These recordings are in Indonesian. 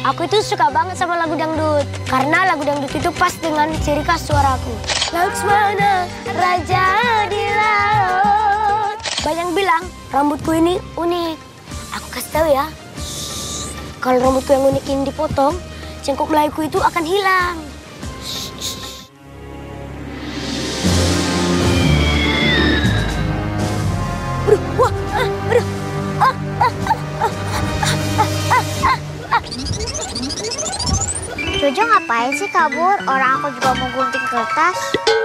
Aku itu suka banget sama lagu dangdut. Karena lagu dangdut itu pas dengan ciri khas suaraku. Laksmana, raja di laut. Banyak bilang rambutku ini unik. Aku kasih tahu ya. Kalau rambutku yang unik ini dipotong, cengkok Melayuku itu akan hilang. Jojo ngapain sih kabur? Orang aku juga mau gunting kertas.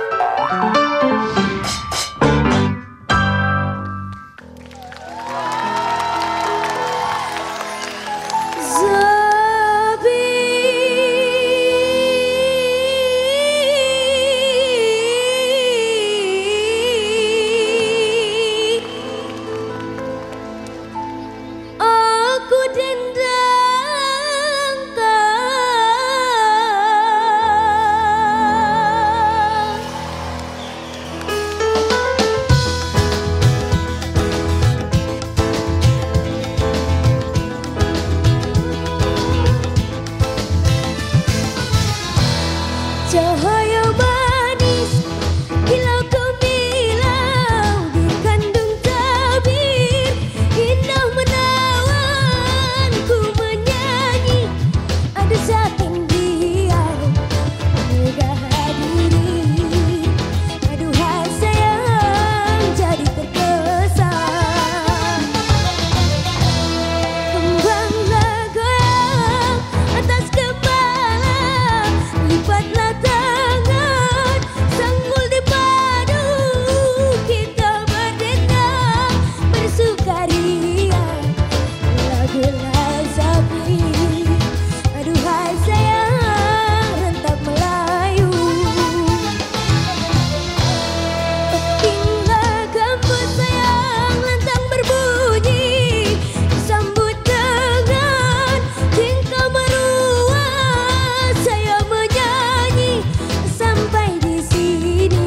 Cahaya manis, bila kau bilang dikandung tabir, indah menawan ku menyanyi, ada saking biar mudah hadiri, aduhai sayang jadi terkesan. Kembanglah goyang atas kepala, lipatlah sanggul di padu, kita berdendang bersukaria, lagulah sapi, aduhai sayang rentap Melayu. Hingga gambut sayang lantang berbunyi, disambut dengan tingkah meruah, saya menyanyi sampai di sini.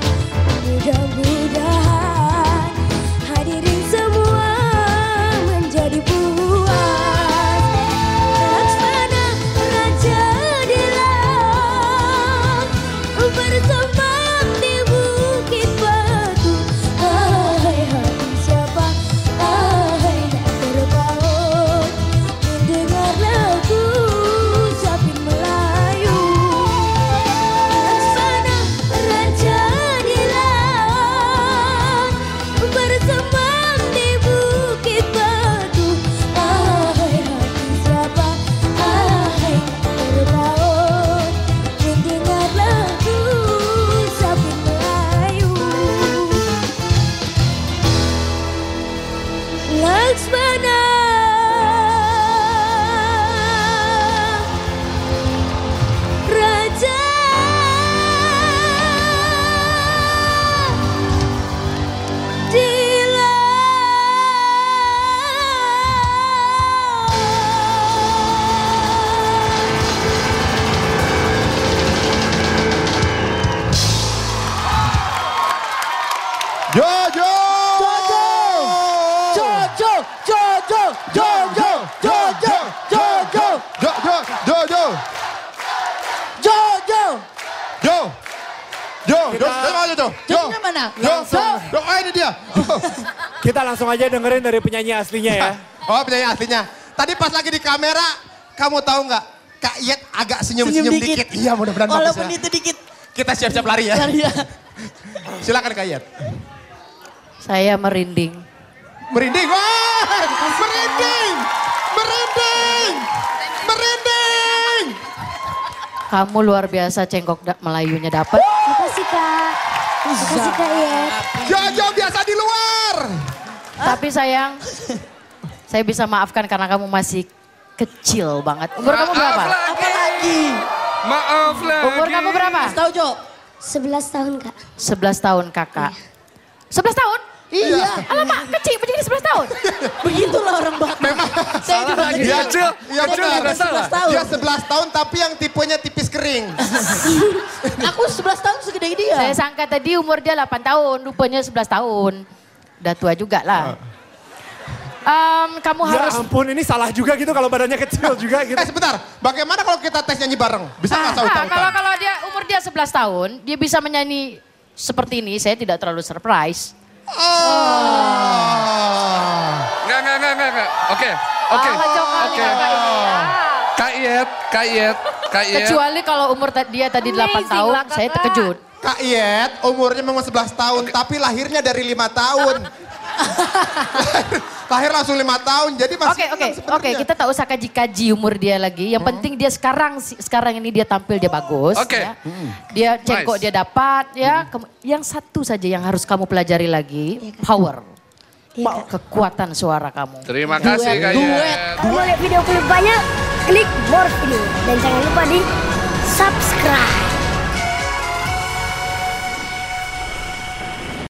Mudah-mudahan hadirin semua menjadi puas. Laksmana raja di laut, berteman di bukit batu. Hai hati siapa, hai tak terpaut, mendengar lagu Zapin Melayu. Laksmana raja di laut, berteman di bukit batu. Hai hati siapa, hai tak terpaut, mendengar lagu Zapin Melayu. Laksmana raja di Jojo! Jojo! Jojo! Jojo! Jojo! Jojo! Jojo! Jojo! Jojo! Jo! Jo! Jo! Kita- Mana Jo? Jo! Jojonya mana? Jo! Jo! Oh ini dia. Kita langsung aja dengerin dari penyanyi aslinya ya. Oh penyanyi aslinya. Tadi pas lagi di kamera, kamu tahu nggak? Kak Iyet agak senyum-senyum Senyum dikit. dikit. Iya mudah-mudahan bagus Walaupun ya. itu dikit. Kita siap-siap lari ya. Iya. Silakan Kak Iyet. Saya merinding. Merinding. Wah! Merinding! Merinding! Merinding! Kamu luar biasa cengkok Melayunya dapat. Makasih Kak. Makasih Kak Iyet. Jojo biasa di luar. Tapi sayang, saya bisa maafkan karena kamu masih kecil banget. Umur kamu berapa? Apa lagi? Maaf lagi. Umur kamu berapa? Tahu Jo? 11 tahun Kak. 11 tahun kakak. 11 tahun? Iya. Alamak, kecil begini 11 tahun. Begitulah orang bakat. Memang. Saya juga lagi. Dia kecil, Iya kecil benar. juga salah. 11 tahun. Dia 11 tahun tapi yang tipenya tipis kering. Aku 11 tahun segede dia. Saya sangka tadi umur dia 8 tahun, rupanya 11 tahun. Udah tua juga lah. Kamu Ya harus ampun, ini salah juga gitu kalau badannya kecil juga gitu. Sebentar, bagaimana kalau kita tes nyanyi bareng? Bisa nggak Sauta? kalau dia umur dia 11 tahun, dia bisa menyanyi seperti ini, saya tidak terlalu surprise. Enggak. Oke. Kak Iyet. Kecuali kalau umur dia tadi 8 tahun, saya terkejut. Kak Iyet umurnya memang 11 tahun, tapi lahirnya dari 5 tahun. Lahir langsung 5 tahun, jadi masih Oke, kita tak usah kaji-kaji umur dia lagi. Yang penting dia sekarang ini dia tampil, dia bagus. Oke. Ya. Dia cengkok, Nice. dia dapat. Ya. Yang satu saja yang harus kamu pelajari lagi, power. Kekuatan suara kamu. Terima kasih Kak Duet. Iyet. Kalau mau lihat video klip banyak, klik more video. Dan jangan lupa di subscribe.